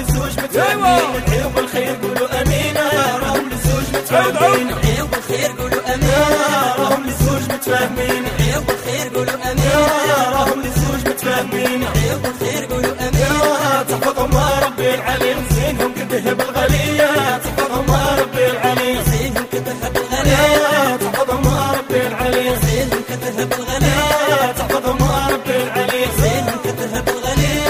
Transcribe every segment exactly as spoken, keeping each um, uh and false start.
للزوج متفاهمين نحيوا بالخير قولوا امين راهم للزوج متفاهمين نحيوا بالخير قولوا امين راهم للزوج متفاهمين نحيوا بالخير قولوا امين راهم للزوج متفاهمين نحيوا بالخير قولوا امين تحفظهم ربي العليم زينهم كذهب الغالية تحفظهم ربي العليم زينهم كذهب الغالية تحفظهم ربي العليم زينهم كذهب الغالية تحفظهم ربي العليم زينهم كذهب الغالية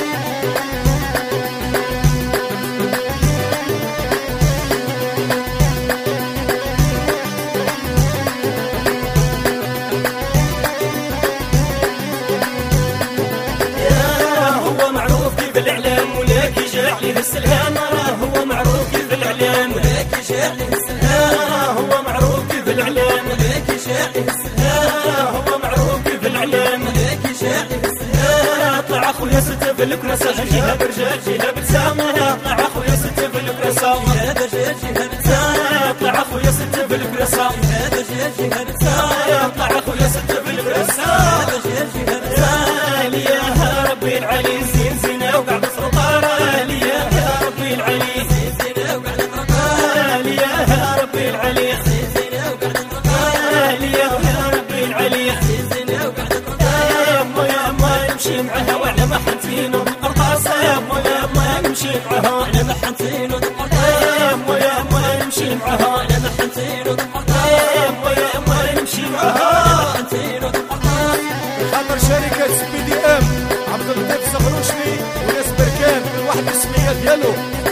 هو معروف كيف الإعلام ولكن جاع له السلام هو معروف كيف الإعلام ولكن جاع له السلام هو معروف كيف الإعلام ولكن جاع له السلام هو معروف كيف الإعلام ولكن جاع له السلام طلع أخويا ستة في الكراسة جيها برجال جيها بلسامة طلع أخويا ستة في الكراسة جيها برجال جيها بلسامة طلع أخويا ستة في الكراسة جيها برجال جيها بلسامة طلع أخويا ستة في الكراسة جيها برجال جيها بلسامة يا ربي العلي زين زينة وقعد سلطانة ليا يا ربي العلي زين زينة وقعد سلطانة ليا يا ربي العلي زين زينة وقعد سلطانة ليا يا ربي العلي زين زينة وقعد سلطانة يا أما يا أما نمشي معها وعلى ما حنتين ونقرطاسة يا أما يا أما نمشي معها وعلى ما حنتين ونقرطاسة يا أما يا أما نمشي معها وعلى ما حنتين ونقرطاسة يا أما يا أما نمشي معها وعلى ما حنتين ونقرطاسة خاطر شركة سي بي دي ام عبد اللطيف صغروشلي وناس بركان بالوحدة الاسمية ديالو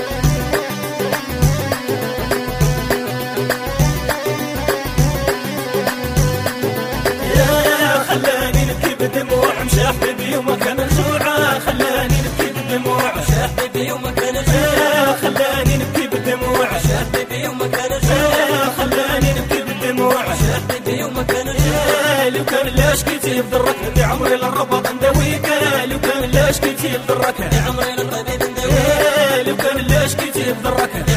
يا خلاني نبكي بدموع مشاح بيبي وما كان رجوع خلاني نبكي بدموع مشاح بيبي وما كان رجوع خلاني نبكي بدموع مشاح بيبي وما كان رجوع خلاني نبكي بدموع مشاح بيبي وما كان رجوع لو كان لاش كتي بضرك دي عمري للرباط نداويك لو كان لاش كتي بضرك دي عمري للرباط نداويك لو كان لاش كتي بضرك